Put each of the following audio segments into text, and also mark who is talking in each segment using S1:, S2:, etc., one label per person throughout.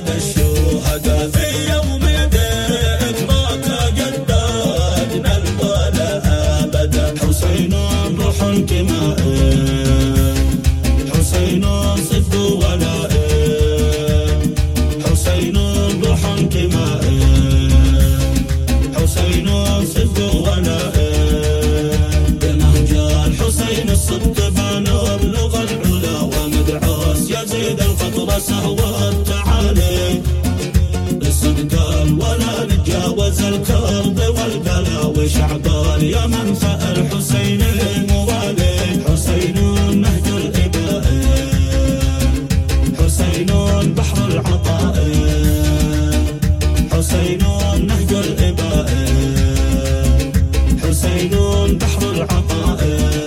S1: سيد الشهداء في يوم ذكراك جدادنا البلاء أبدا. حسين روح انتماء، حسين صدق ولاء، حسين روح انتماء، حسين صدق ولاء. بنهج الحسين الصدق بنبلغ العلا ومدعوس يزيد الفقر سهوى التعالي. بالصدق الولا نتجاوز الكرب والبلاء وشعب اليمن فالحسين الموالي. حسين نهج الإباء، حسين بحر العطاء، حسين نهج الإباء، حسين بحر العطاء.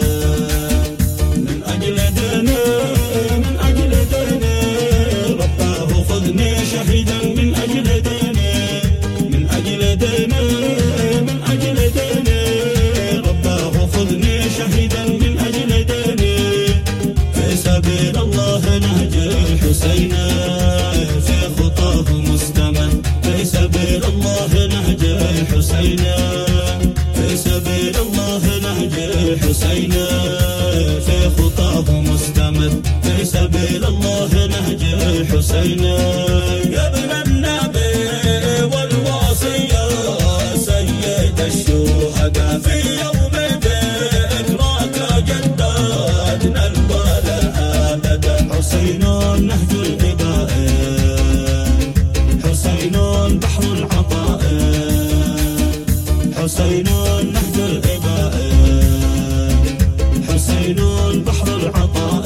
S1: من أجل ديني، من أجل ديني رباه خذني شهيدا. من أجل ديني، من أجل ديني، من أجل ديني رباه خذني شهيدا. من أجل ديني في سبيل الله نهج الحسين في خطاه مستمر. في سبيل الله نهج الحسين، في سبيل الله نهج الحسين في خطاه مستمر. في سبيل الله نهج الحسين. يا ابن النبي والوصية سيد الشهداء في يوم ذكراك جدادنا البلاء أبدا. حسين نهج الإباء، حسين بحر العطاء، حسين نهج الإباء، حسين بحر العطاء.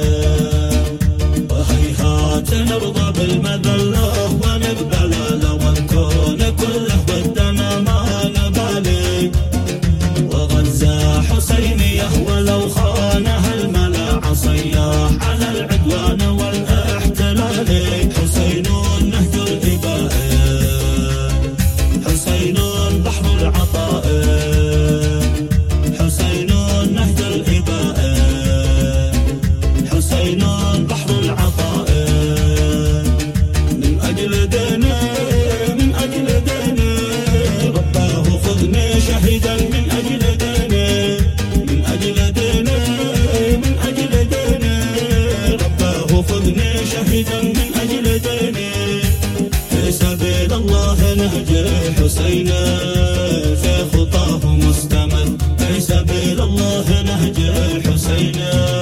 S1: وهيهات نرضى بالمذلة ونقبل لو الكون كله ودنا ما نبالي. وغزة حسينية ولو خانها الملا عصياح على العدوان والاحتلال. حسين نهج الإباء، حسين بحر العطاء، حسين نهج الإباء، حسين بحر العطاء. من أجل ديني، من أجل ديني رباه خذني شهيدا. من أجل ديني، من أجل ديني، من أجل ديني رباه خذني شهيدا. من أجل ديني في سبيل الله نهج الحسين في خطاه مستمر. في سبيل الله نهج الحسين.